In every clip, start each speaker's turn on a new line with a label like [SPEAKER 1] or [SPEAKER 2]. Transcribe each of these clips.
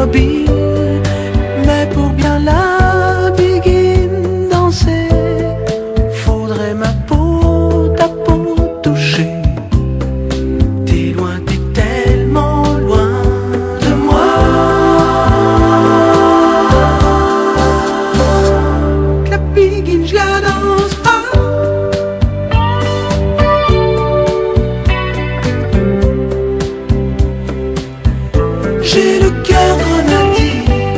[SPEAKER 1] immobile, mais pour bien la begin danser, faudrait ma peau, ta peau toucher. T'es loin, t'es tellement loin de moi. Que la begin, je la danse pas. J'ai le cœur grenadier.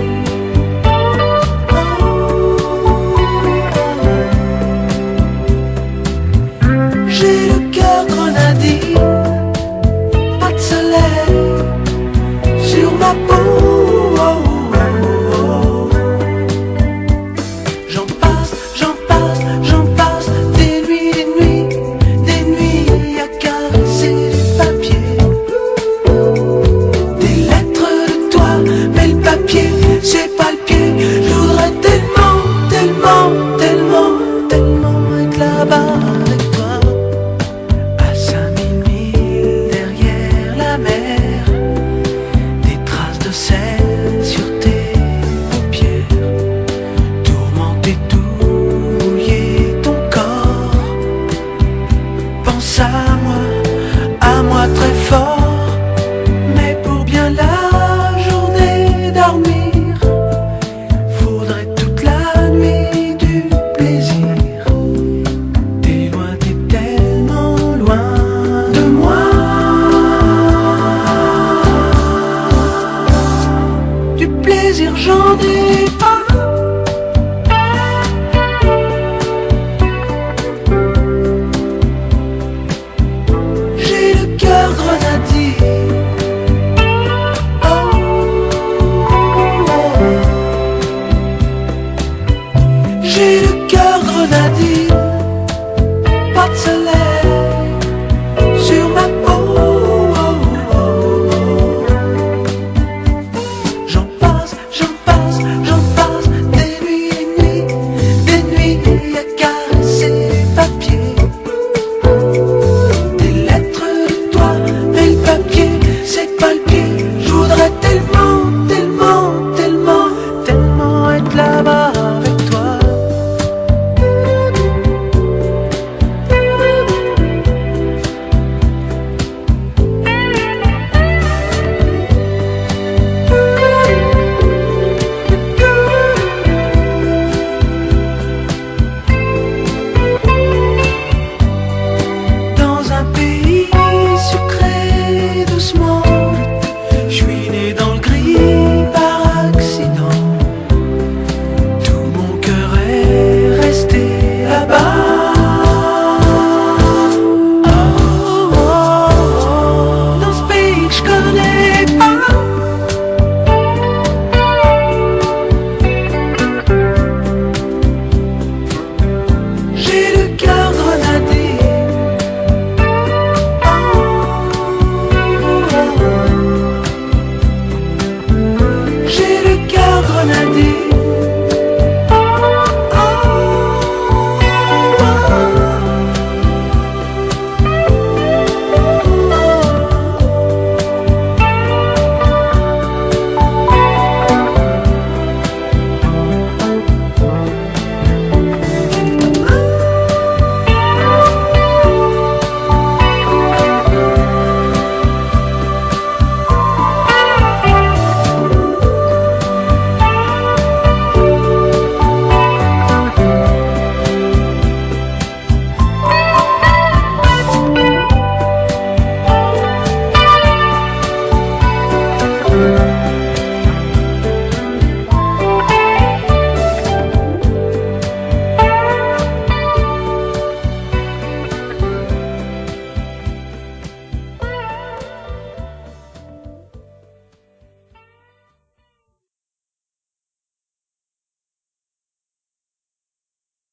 [SPEAKER 1] J'ai le cœur grenadier. Pas de soleil sur ma peau. J'en passe, j'en passe, j'en passe des nuits à caresser du papier. Des lettres de toi, mais le papier, c'est pas le pied. Je voudrais tellement, tellement, tellement, tellement être là-bas avec toi. À 5000 milles derrière la mer, des traces de sel sur tes paupières. Tourmenter tout, mouiller ton corps. Pense à moi très fort. Mais pour bien la journée dormir, faudrait toute la nuit du plaisir. T'es loin, t'es tellement loin de moi. Du plaisir j'en ai pas.